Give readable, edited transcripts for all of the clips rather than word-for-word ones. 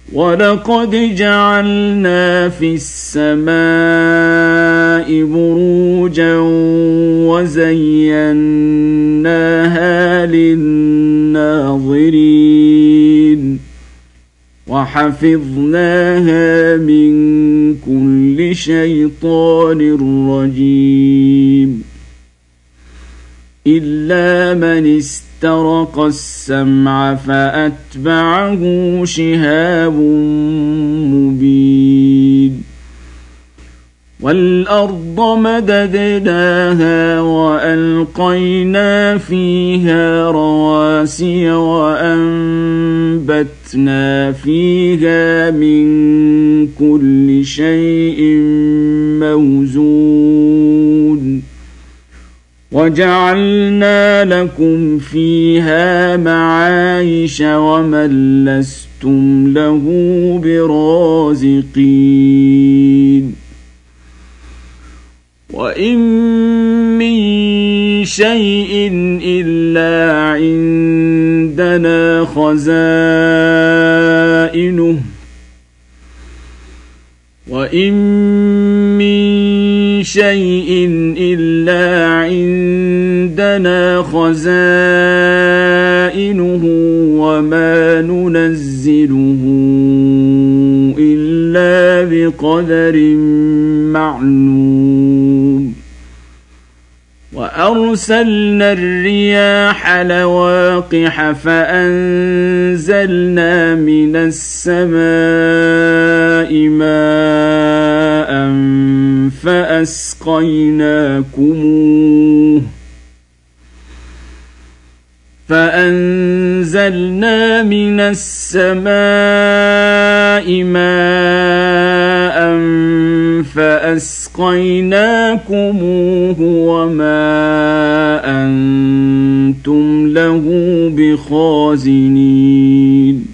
ولقد جعلنا في السماء بروجا وزيناها للناظرين وحفظناها من كل شيطان رجيم إلا من استرق السمع فأتبعه شهاب مبين والأرض مددناها وألقينا فيها رواسي وأنبتنا فيها من كل شيء موزون وجعلنا لكم فيها معايش ومن لستم له برازقين وإن من شيء إلا عندنا خزائنه وإن من شيء إلا عندنا خزائنه وما ننزله إلا بقدر معلوم وأرسلنا الرياح لواقح فأنزلنا من السماء ماء فأسقيناكموه وما أنتم له بخازنين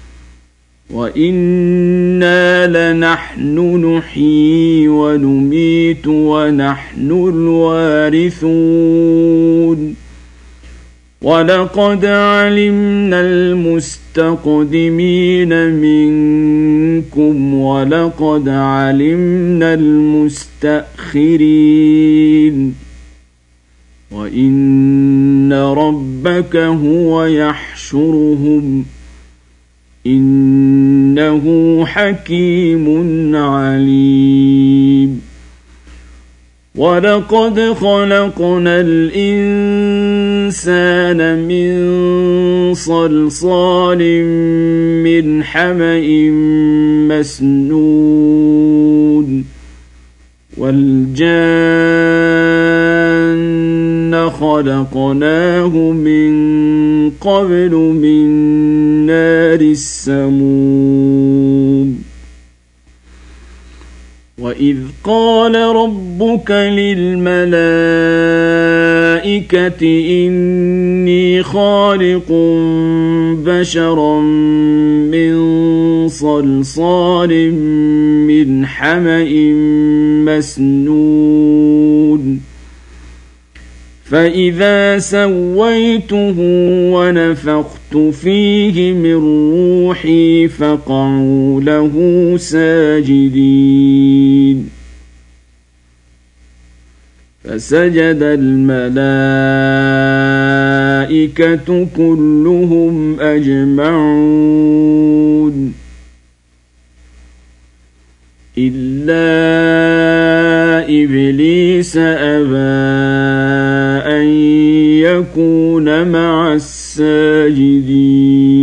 وإنا لنحن نحيي ونميت ونحن الوارثون ولقد علمنا المستقدمين منكم ولقد علمنا المستأخرين وإن ربك هو يحشرهم إنه حكيم عليم ولقد خلقنا الإنسان من صلصال من حمإ مسنون والجان خلقناه من قبل من نار السموم وإذ قال ربك للملائكة إني خالق بشرا من صلصال من حمإ مسنون فإذا سويته ونفخت فيه من روحي فقعوا له ساجدين فسجد الملائكة كلهم أجمعون إلا إبليس أبى أن يكون مع الساجدين